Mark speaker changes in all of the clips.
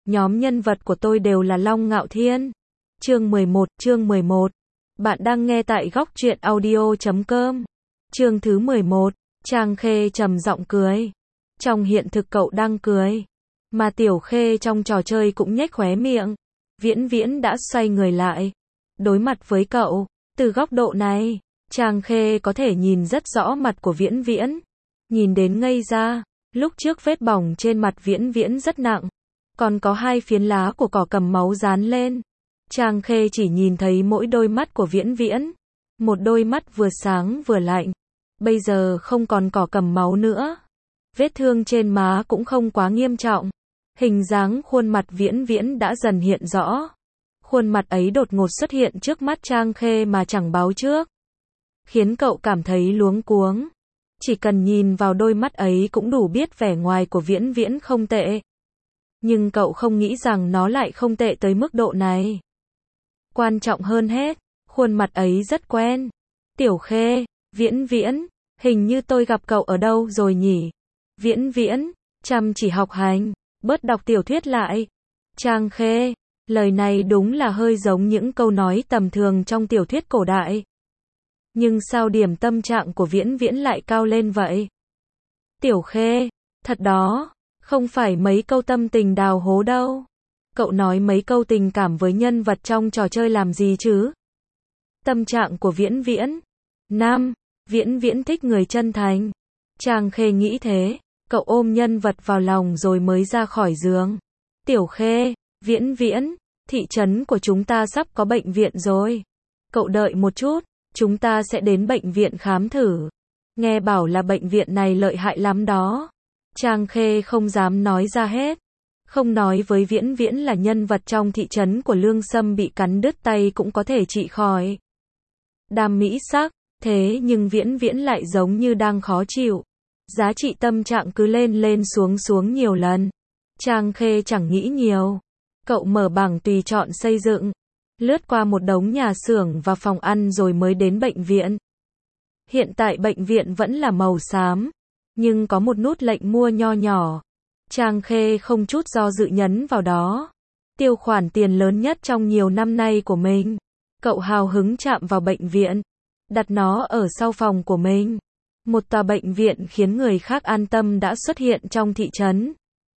Speaker 1: Nhóm nhân vật của tôi đều là Long Ngạo Thiên. Chương 11. Bạn đang nghe tại góc truyện audio.com. Chương thứ 11. Trang Khê trầm giọng cười. Trong hiện thực cậu đang cười, mà Tiểu Khê trong trò chơi cũng nhếch khóe miệng. Viễn Viễn đã xoay người lại, đối mặt với cậu. Từ góc độ này, Trang Khê có thể nhìn rất rõ mặt của Viễn Viễn. Nhìn đến ngây ra, lúc trước vết bỏng trên mặt Viễn Viễn rất nặng, còn có 2 phiến lá của cỏ cầm máu dán lên. Trang Khê chỉ nhìn thấy mỗi đôi mắt của Viễn Viễn. Một đôi mắt vừa sáng vừa lạnh. Bây giờ không còn cỏ cầm máu nữa. Vết thương trên má cũng không quá nghiêm trọng. Hình dáng khuôn mặt Viễn Viễn đã dần hiện rõ. Khuôn mặt ấy đột ngột xuất hiện trước mắt Trang Khê mà chẳng báo trước, khiến cậu cảm thấy luống cuống. Chỉ cần nhìn vào đôi mắt ấy cũng đủ biết vẻ ngoài của Viễn Viễn không tệ. Nhưng cậu không nghĩ rằng nó lại không tệ tới mức độ này. Quan trọng hơn hết, khuôn mặt ấy rất quen. Tiểu Khê, Viễn Viễn, hình như tôi gặp cậu ở đâu rồi nhỉ? Viễn Viễn, chăm chỉ học hành, bớt đọc tiểu thuyết lại. Trang Khê, lời này đúng là hơi giống những câu nói tầm thường trong tiểu thuyết cổ đại. Nhưng sao điểm tâm trạng của Viễn Viễn lại cao lên vậy? Tiểu Khê, thật đó, không phải mấy câu tâm tình đào hố đâu. Cậu nói mấy câu tình cảm với nhân vật trong trò chơi làm gì chứ? Tâm trạng của Viễn Viễn. Nam, Viễn Viễn thích người chân thành. Trang Khê nghĩ thế, cậu ôm nhân vật vào lòng rồi mới ra khỏi giường. Tiểu Khê, Viễn Viễn, thị trấn của chúng ta sắp có bệnh viện rồi. Cậu đợi một chút, chúng ta sẽ đến bệnh viện khám thử. Nghe bảo là bệnh viện này lợi hại lắm đó. Trang Khê không dám nói ra hết. Không nói với Viễn Viễn là nhân vật trong thị trấn của Lương Sâm bị cắn đứt tay cũng có thể trị khỏi. Đam mỹ sắc, thế nhưng Viễn Viễn lại giống như đang khó chịu. Giá trị tâm trạng cứ lên lên xuống xuống nhiều lần. Trang Khê chẳng nghĩ nhiều. Cậu mở bảng tùy chọn xây dựng, lướt qua một đống nhà xưởng và phòng ăn rồi mới đến bệnh viện. Hiện tại bệnh viện vẫn là màu xám, nhưng có một nút lệnh mua nho nhỏ. Trang Khê không chút do dự nhấn vào đó. Tiêu khoản tiền lớn nhất trong nhiều năm nay của mình. Cậu hào hứng chạm vào bệnh viện, đặt nó ở sau phòng của mình. Một tòa bệnh viện khiến người khác an tâm đã xuất hiện trong thị trấn.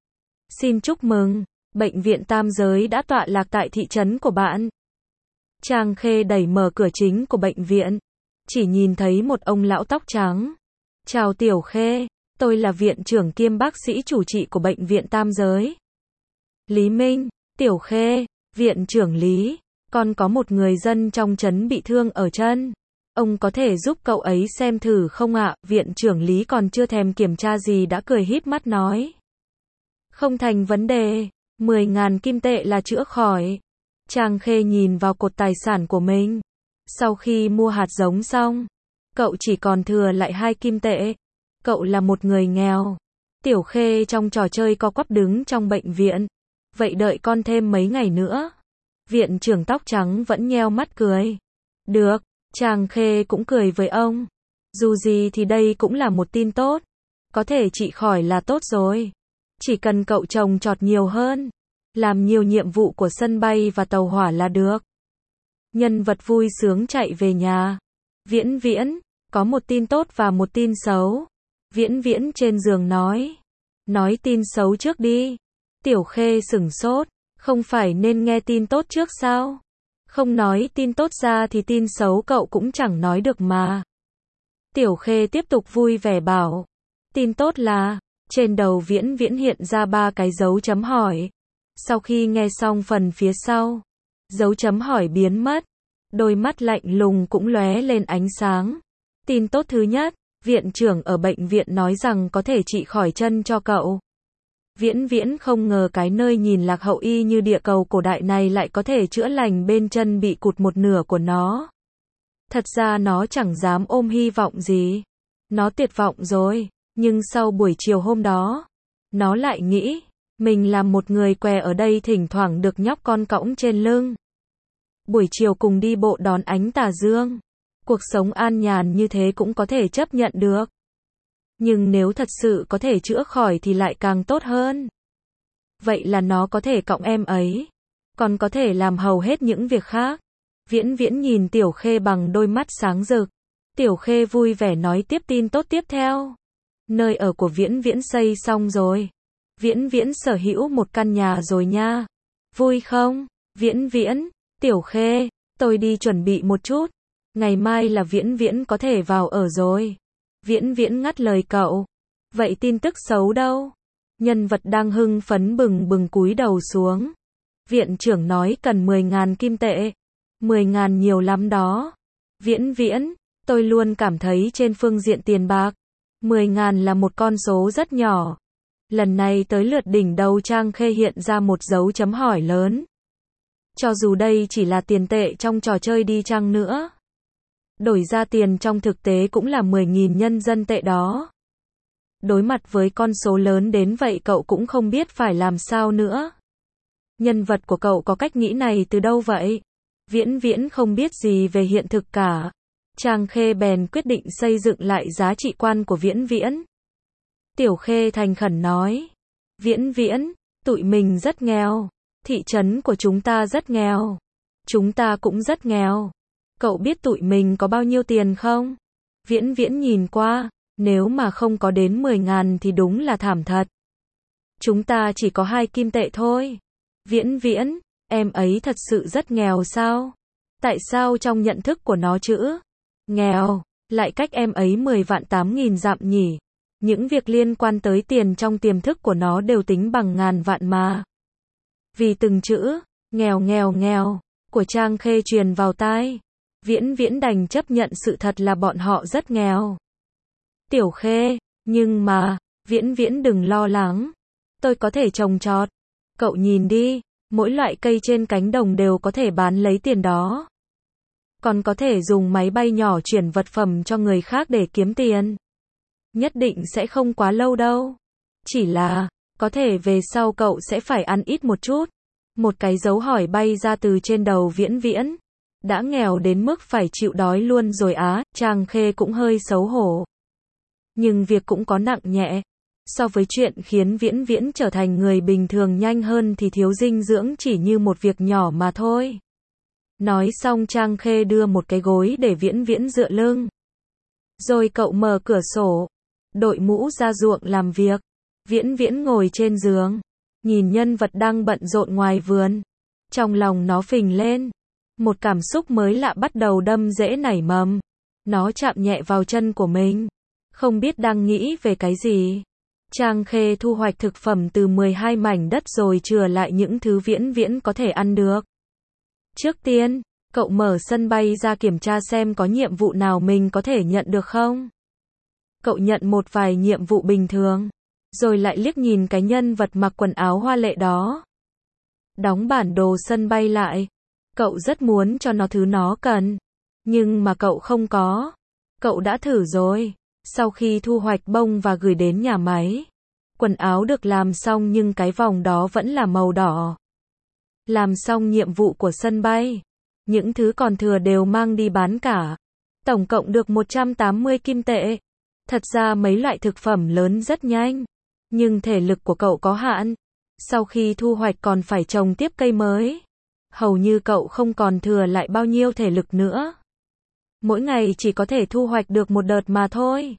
Speaker 1: Xin chúc mừng, bệnh viện Tam Giới đã tọa lạc tại thị trấn của bạn. Trang Khê đẩy mở cửa chính của bệnh viện, chỉ nhìn thấy một ông lão tóc trắng. Chào Tiểu Khê, tôi là viện trưởng kiêm bác sĩ chủ trị của bệnh viện Tam Giới. Lý Minh. Tiểu Khê, viện trưởng Lý, còn có một người dân trong trấn bị thương ở chân. Ông có thể giúp cậu ấy xem thử không ạ? Viện trưởng Lý còn chưa thèm kiểm tra gì đã cười híp mắt nói. Không thành vấn đề, 10.000 kim tệ là chữa khỏi. Trang Khê nhìn vào cột tài sản của mình. Sau khi mua hạt giống xong, cậu chỉ còn thừa lại 2 kim tệ. Cậu là một người nghèo. Tiểu Khê trong trò chơi co quắp đứng trong bệnh viện. Vậy đợi con thêm mấy ngày nữa. Viện trưởng tóc trắng vẫn nheo mắt cười. Được, Trang Khê cũng cười với ông. Dù gì thì đây cũng là một tin tốt. Có thể trị khỏi là tốt rồi. Chỉ cần cậu trồng trọt nhiều hơn, làm nhiều nhiệm vụ của sân bay và tàu hỏa là được. Nhân vật vui sướng chạy về nhà. Viễn Viễn, có một tin tốt và một tin xấu. Viễn Viễn trên giường nói. Nói tin xấu trước đi. Tiểu Khê sửng sốt. Không phải nên nghe tin tốt trước sao? Không nói tin tốt ra thì tin xấu cậu cũng chẳng nói được mà. Tiểu Khê tiếp tục vui vẻ bảo. Tin tốt là, trên đầu Viễn Viễn hiện ra 3 cái dấu chấm hỏi. Sau khi nghe xong phần phía sau, dấu chấm hỏi biến mất. Đôi mắt lạnh lùng cũng lóe lên ánh sáng. Tin tốt thứ nhất, viện trưởng ở bệnh viện nói rằng có thể trị khỏi chân cho cậu. Viễn Viễn không ngờ cái nơi nhìn lạc hậu y như địa cầu cổ đại này lại có thể chữa lành bên chân bị cụt một nửa của nó. Thật ra nó chẳng dám ôm hy vọng gì. Nó tuyệt vọng rồi, nhưng sau buổi chiều hôm đó, nó lại nghĩ, mình là một người què ở đây thỉnh thoảng được nhóc con cõng trên lưng. Buổi chiều cùng đi bộ đón ánh tà dương. Cuộc sống an nhàn như thế cũng có thể chấp nhận được. Nhưng nếu thật sự có thể chữa khỏi thì lại càng tốt hơn. vậy là nó có thể cõng em ấy. Còn có thể làm hầu hết những việc khác. Viễn Viễn nhìn Tiểu Khê bằng đôi mắt sáng rực. Tiểu Khê vui vẻ nói tiếp tin tốt tiếp theo. Nơi ở của Viễn Viễn xây xong rồi. Viễn Viễn sở hữu một căn nhà rồi nha. Vui không? Viễn Viễn, Tiểu Khê, tôi đi chuẩn bị một chút. Ngày mai là Viễn Viễn có thể vào ở rồi. Viễn Viễn ngắt lời cậu. Vậy tin tức xấu đâu? Nhân vật đang hưng phấn bừng bừng cúi đầu xuống. Viện trưởng nói cần 10.000 kim tệ. 10.000 nhiều lắm đó. Viễn Viễn, tôi luôn cảm thấy trên phương diện tiền bạc, 10.000 là một con số rất nhỏ. Lần này tới lượt đỉnh đầu Trang Khê hiện ra một dấu chấm hỏi lớn. Cho dù đây chỉ là tiền tệ trong trò chơi đi chăng nữa, đổi ra tiền trong thực tế cũng là 10.000 nhân dân tệ đó. Đối mặt với con số lớn đến vậy cậu cũng không biết phải làm sao nữa. Nhân vật của cậu có cách nghĩ này từ đâu vậy? Viễn Viễn không biết gì về hiện thực cả. Trang Khê bèn quyết định xây dựng lại giá trị quan của Viễn Viễn. Tiểu Khê thành khẩn nói. Viễn Viễn, tụi mình rất nghèo. Thị trấn của chúng ta rất nghèo. Chúng ta cũng rất nghèo. Cậu biết tụi mình có bao nhiêu tiền không? Viễn Viễn nhìn qua, nếu mà không có đến 10.000 thì đúng là thảm thật. Chúng ta chỉ có 2 kim tệ thôi. Viễn Viễn, em ấy thật sự rất nghèo sao? Tại sao trong nhận thức của nó chữ nghèo lại cách em ấy 10.800.000 dặm nhỉ? Những việc liên quan tới tiền trong tiềm thức của nó đều tính bằng ngàn vạn mà. Vì từng chữ nghèo của Trang Khê truyền vào tai, Viễn Viễn đành chấp nhận sự thật là bọn họ rất nghèo. Tiểu Khê, nhưng mà, Viễn Viễn đừng lo lắng. Tôi có thể trồng trọt. Cậu nhìn đi, mỗi loại cây trên cánh đồng đều có thể bán lấy tiền đó. Còn có thể dùng máy bay nhỏ chuyển vật phẩm cho người khác để kiếm tiền. Nhất định sẽ không quá lâu đâu. Chỉ là, có thể về sau cậu sẽ phải ăn ít một chút. Một cái dấu hỏi bay ra từ trên đầu Viễn Viễn. Đã nghèo đến mức phải chịu đói luôn rồi á, Trang Khê cũng hơi xấu hổ. Nhưng việc cũng có nặng nhẹ. So với chuyện khiến Viễn Viễn trở thành người bình thường nhanh hơn thì thiếu dinh dưỡng chỉ như một việc nhỏ mà thôi. Nói xong Trang Khê đưa một cái gối để Viễn Viễn dựa lưng. Rồi cậu mở cửa sổ, đội mũ ra ruộng làm việc. Viễn Viễn ngồi trên giường, nhìn nhân vật đang bận rộn ngoài vườn. Trong lòng nó phình lên. Một cảm xúc mới lạ bắt đầu đâm rễ nảy mầm. Nó chạm nhẹ vào chân của mình. Không biết đang nghĩ về cái gì. Trang Khê thu hoạch thực phẩm từ 12 mảnh đất rồi chừa lại những thứ Viễn Viễn có thể ăn được. Trước tiên, cậu mở sân bay ra kiểm tra xem có nhiệm vụ nào mình có thể nhận được không. Cậu nhận một vài nhiệm vụ bình thường, rồi lại liếc nhìn cái nhân vật mặc quần áo hoa lệ đó. Đóng bản đồ sân bay lại. Cậu rất muốn cho nó thứ nó cần, nhưng mà cậu không có. Cậu đã thử rồi. Sau khi thu hoạch bông và gửi đến nhà máy, quần áo được làm xong nhưng cái vòng đó vẫn là màu đỏ. Làm xong nhiệm vụ của sân bay, những thứ còn thừa đều mang đi bán cả. Tổng cộng được 180 kim tệ. Thật ra mấy loại thực phẩm lớn rất nhanh, nhưng thể lực của cậu có hạn. Sau khi thu hoạch còn phải trồng tiếp cây mới. Hầu như cậu không còn thừa lại bao nhiêu thể lực nữa. Mỗi ngày chỉ có thể thu hoạch được một đợt mà thôi.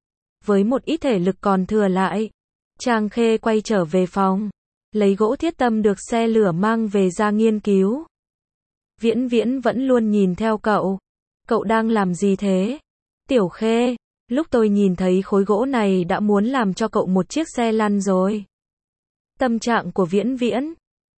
Speaker 1: Với một ít thể lực còn thừa lại, Trang Khê quay trở về phòng, lấy gỗ thiết tâm được xe lửa mang về ra nghiên cứu. Viễn Viễn vẫn luôn nhìn theo cậu. Cậu đang làm gì thế? Tiểu Khê, lúc tôi nhìn thấy khối gỗ này đã muốn làm cho cậu một chiếc xe lăn rồi. Tâm trạng của Viễn Viễn.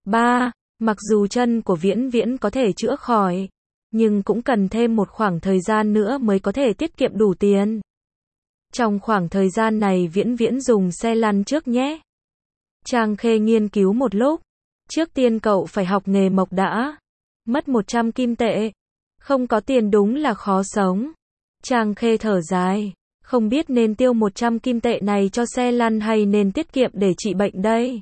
Speaker 1: 3. Mặc dù chân của Viễn Viễn có thể chữa khỏi, nhưng cũng cần thêm một khoảng thời gian nữa mới có thể tiết kiệm đủ tiền. Trong khoảng thời gian này Viễn Viễn dùng xe lăn trước nhé. Trang Khê nghiên cứu một lúc. Trước tiên cậu phải học nghề mộc đã. Mất 100 kim tệ. Không có tiền đúng là khó sống. Trang Khê thở dài. Không biết nên tiêu 100 kim tệ này cho xe lăn hay nên tiết kiệm để trị bệnh đây.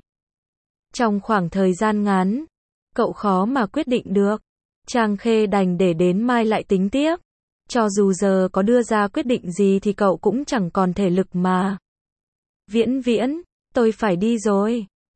Speaker 1: Trong khoảng thời gian ngắn, cậu khó mà quyết định được. Trang Khê đành để đến mai lại tính tiếp. Cho dù giờ có đưa ra quyết định gì thì cậu cũng chẳng còn thể lực mà. Viễn Viễn, tôi phải đi rồi.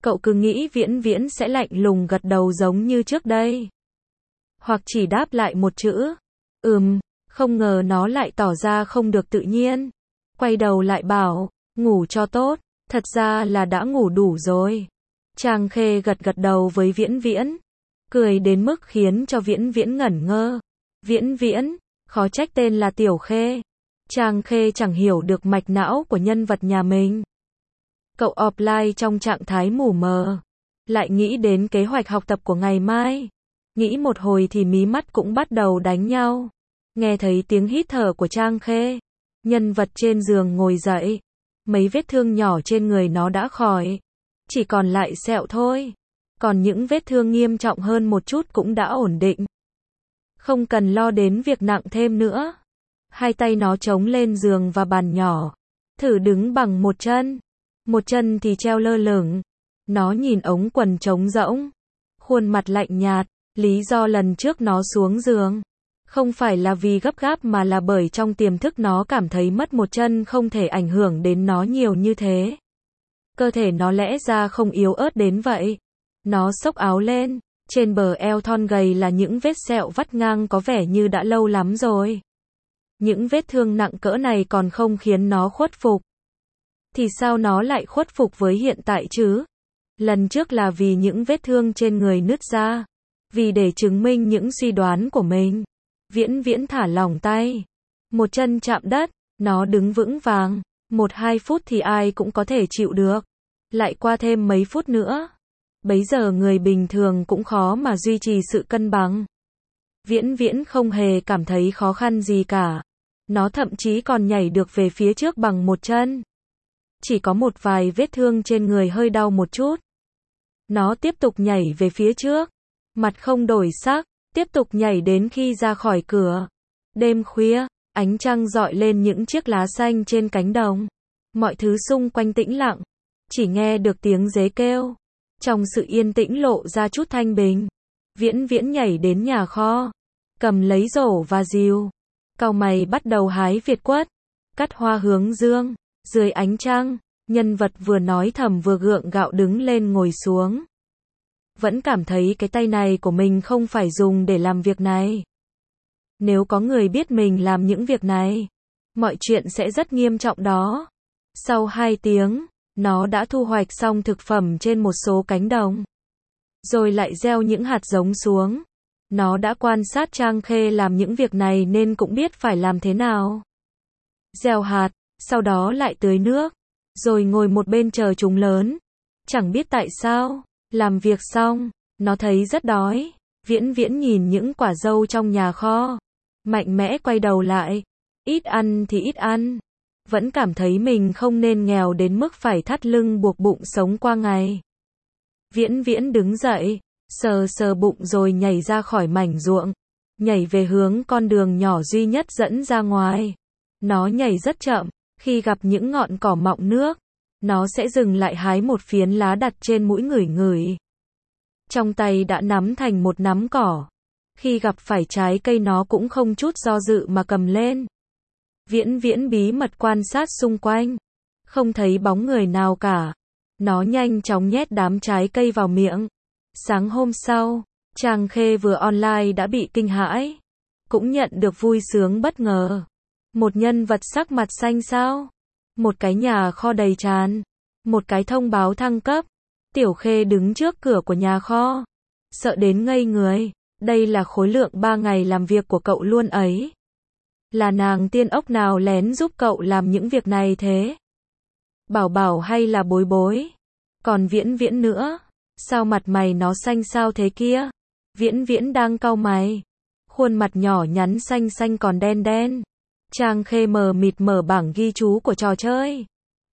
Speaker 1: Cậu cứ nghĩ Viễn Viễn sẽ lạnh lùng gật đầu giống như trước đây. Hoặc chỉ đáp lại một chữ. Không ngờ nó lại tỏ ra không được tự nhiên. Quay đầu lại bảo, ngủ cho tốt, thật ra là đã ngủ đủ rồi. Trang Khê gật gật đầu với Viễn Viễn. Cười đến mức khiến cho Viễn Viễn ngẩn ngơ. Viễn Viễn, khó trách tên là Tiểu Khê. Trang Khê chẳng hiểu được mạch não của nhân vật nhà mình. Cậu offline trong trạng thái mù mờ. Lại nghĩ đến kế hoạch học tập của ngày mai. Nghĩ một hồi thì mí mắt cũng bắt đầu đánh nhau. Nghe thấy tiếng hít thở của Trang Khê. Nhân vật trên giường ngồi dậy. Mấy vết thương nhỏ trên người nó đã khỏi. Chỉ còn lại sẹo thôi. Còn những vết thương nghiêm trọng hơn một chút cũng đã ổn định. Không cần lo đến việc nặng thêm nữa. Hai tay nó chống lên giường và bàn nhỏ. Thử đứng bằng một chân. Một chân thì treo lơ lửng. Nó nhìn ống quần trống rỗng. Khuôn mặt lạnh nhạt. Lý do lần trước nó xuống giường không phải là vì gấp gáp mà là bởi trong tiềm thức nó cảm thấy mất một chân không thể ảnh hưởng đến nó nhiều như thế. Cơ thể nó lẽ ra không yếu ớt đến vậy. Nó xốc áo lên. Trên bờ eo thon gầy là những vết sẹo vắt ngang có vẻ như đã lâu lắm rồi. Những vết thương nặng cỡ này còn không khiến nó khuất phục. Thì sao nó lại khuất phục với hiện tại chứ? Lần trước là vì những vết thương trên người nứt ra. Vì để chứng minh những suy đoán của mình. Viễn Viễn thả lỏng tay. Một chân chạm đất, nó đứng vững vàng. 1-2 phút thì ai cũng có thể chịu được. Lại qua thêm mấy phút nữa. Bấy giờ người bình thường cũng khó mà duy trì sự cân bằng. Viễn Viễn không hề cảm thấy khó khăn gì cả. Nó thậm chí còn nhảy được về phía trước bằng một chân. Chỉ có một vài vết thương trên người hơi đau một chút. Nó tiếp tục nhảy về phía trước. Mặt không đổi sắc, tiếp tục nhảy đến khi ra khỏi cửa. Đêm khuya, ánh trăng rọi lên những chiếc lá xanh trên cánh đồng. Mọi thứ xung quanh tĩnh lặng. Chỉ nghe được tiếng dế kêu. Trong sự yên tĩnh lộ ra chút thanh bình. Viễn Viễn nhảy đến nhà kho. Cầm lấy rổ và rìu. Cau mày bắt đầu hái việt quất. Cắt hoa hướng dương. Dưới ánh trăng, nhân vật vừa nói thầm vừa gượng gạo đứng lên ngồi xuống. Vẫn cảm thấy cái tay này của mình không phải dùng để làm việc này. Nếu có người biết mình làm những việc này, mọi chuyện sẽ rất nghiêm trọng đó. Sau 2 tiếng, nó đã thu hoạch xong thực phẩm trên một số cánh đồng. Rồi lại gieo những hạt giống xuống. Nó đã quan sát Trang Khê làm những việc này nên cũng biết phải làm thế nào. Gieo hạt, sau đó lại tưới nước. Rồi ngồi một bên chờ chúng lớn. Chẳng biết tại sao. Làm việc xong, nó thấy rất đói. Viễn Viễn nhìn những quả dâu trong nhà kho. Mạnh mẽ quay đầu lại. Ít ăn thì ít ăn. Vẫn cảm thấy mình không nên nghèo đến mức phải thắt lưng buộc bụng sống qua ngày. Viễn Viễn đứng dậy, sờ sờ bụng rồi nhảy ra khỏi mảnh ruộng. Nhảy về hướng con đường nhỏ duy nhất dẫn ra ngoài. Nó nhảy rất chậm. Khi gặp những ngọn cỏ mọng nước, nó sẽ dừng lại hái một phiến lá đặt trên mũi ngửi ngửi. Trong tay đã nắm thành một nắm cỏ. Khi gặp phải trái cây nó cũng không chút do dự mà cầm lên. Viễn Viễn bí mật quan sát xung quanh. Không thấy bóng người nào cả. Nó nhanh chóng nhét đám trái cây vào miệng. Sáng hôm sau, Trang Khê vừa online đã bị kinh hãi. Cũng nhận được vui sướng bất ngờ. Một nhân vật sắc mặt xanh xao. Một cái nhà kho đầy tràn. Một cái thông báo thăng cấp. Tiểu Khê đứng trước cửa của nhà kho. Sợ đến ngây người. Đây là khối lượng 3 ngày làm việc của cậu luôn ấy. Là nàng tiên ốc nào lén giúp cậu làm những việc này thế? Bảo Bảo hay là Bối Bối? Còn Viễn Viễn nữa. Sao mặt mày nó xanh xao thế kia? Viễn Viễn đang cau mày. Khuôn mặt nhỏ nhắn xanh xanh còn đen đen. Trang Khê mờ mịt mở bảng ghi chú của trò chơi.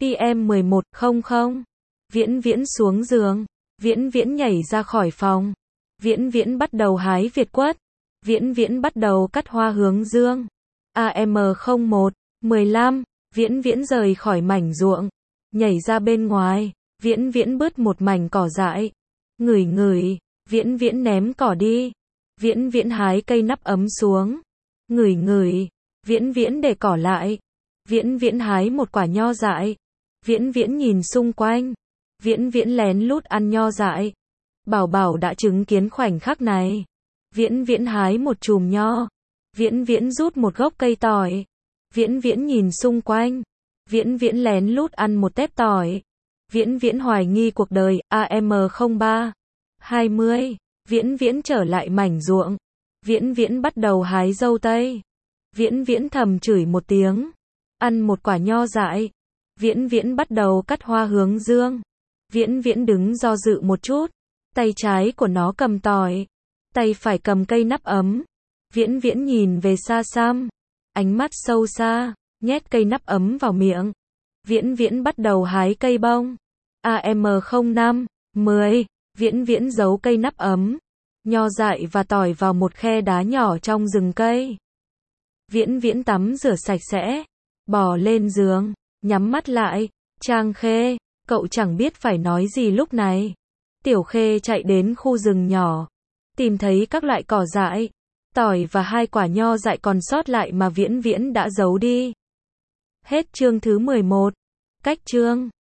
Speaker 1: PM1100. Viễn Viễn xuống giường. Viễn Viễn nhảy ra khỏi phòng. Viễn Viễn bắt đầu hái việt quất. Viễn Viễn bắt đầu cắt hoa hướng dương. AM01, 15. Viễn Viễn rời khỏi mảnh ruộng. Nhảy ra bên ngoài. Viễn Viễn bứt một mảnh cỏ dại. Ngửi ngửi. Viễn Viễn ném cỏ đi. Viễn Viễn hái cây nắp ấm xuống. Ngửi ngửi. Viễn Viễn để cỏ lại. Viễn Viễn hái một quả nho dại. Viễn Viễn nhìn xung quanh. Viễn Viễn lén lút ăn nho dại. Bảo Bảo đã chứng kiến khoảnh khắc này. Viễn Viễn hái một chùm nho. Viễn Viễn rút một gốc cây tỏi. Viễn Viễn nhìn xung quanh. Viễn Viễn lén lút ăn một tép tỏi. Viễn Viễn hoài nghi cuộc đời. AM03 20. Viễn Viễn trở lại mảnh ruộng. Viễn Viễn bắt đầu hái dâu tây. Viễn Viễn thầm chửi một tiếng. Ăn một quả nho dại. Viễn Viễn bắt đầu cắt hoa hướng dương. Viễn Viễn đứng do dự một chút. Tay trái của nó cầm tỏi. Tay phải cầm cây nắp ấm. Viễn Viễn nhìn về xa xăm. Ánh mắt sâu xa. Nhét cây nắp ấm vào miệng. Viễn Viễn bắt đầu hái cây bông. AM05 10. Viễn Viễn giấu cây nắp ấm, nho dại và tỏi vào một khe đá nhỏ trong rừng cây. Viễn Viễn tắm rửa sạch sẽ, bò lên giường, nhắm mắt lại. Trang Khê, cậu chẳng biết phải nói gì lúc này. Tiểu Khê chạy đến khu rừng nhỏ, tìm thấy các loại cỏ dại, tỏi và 2 quả nho dại còn sót lại mà Viễn Viễn đã giấu đi. Hết chương thứ 11. Cách chương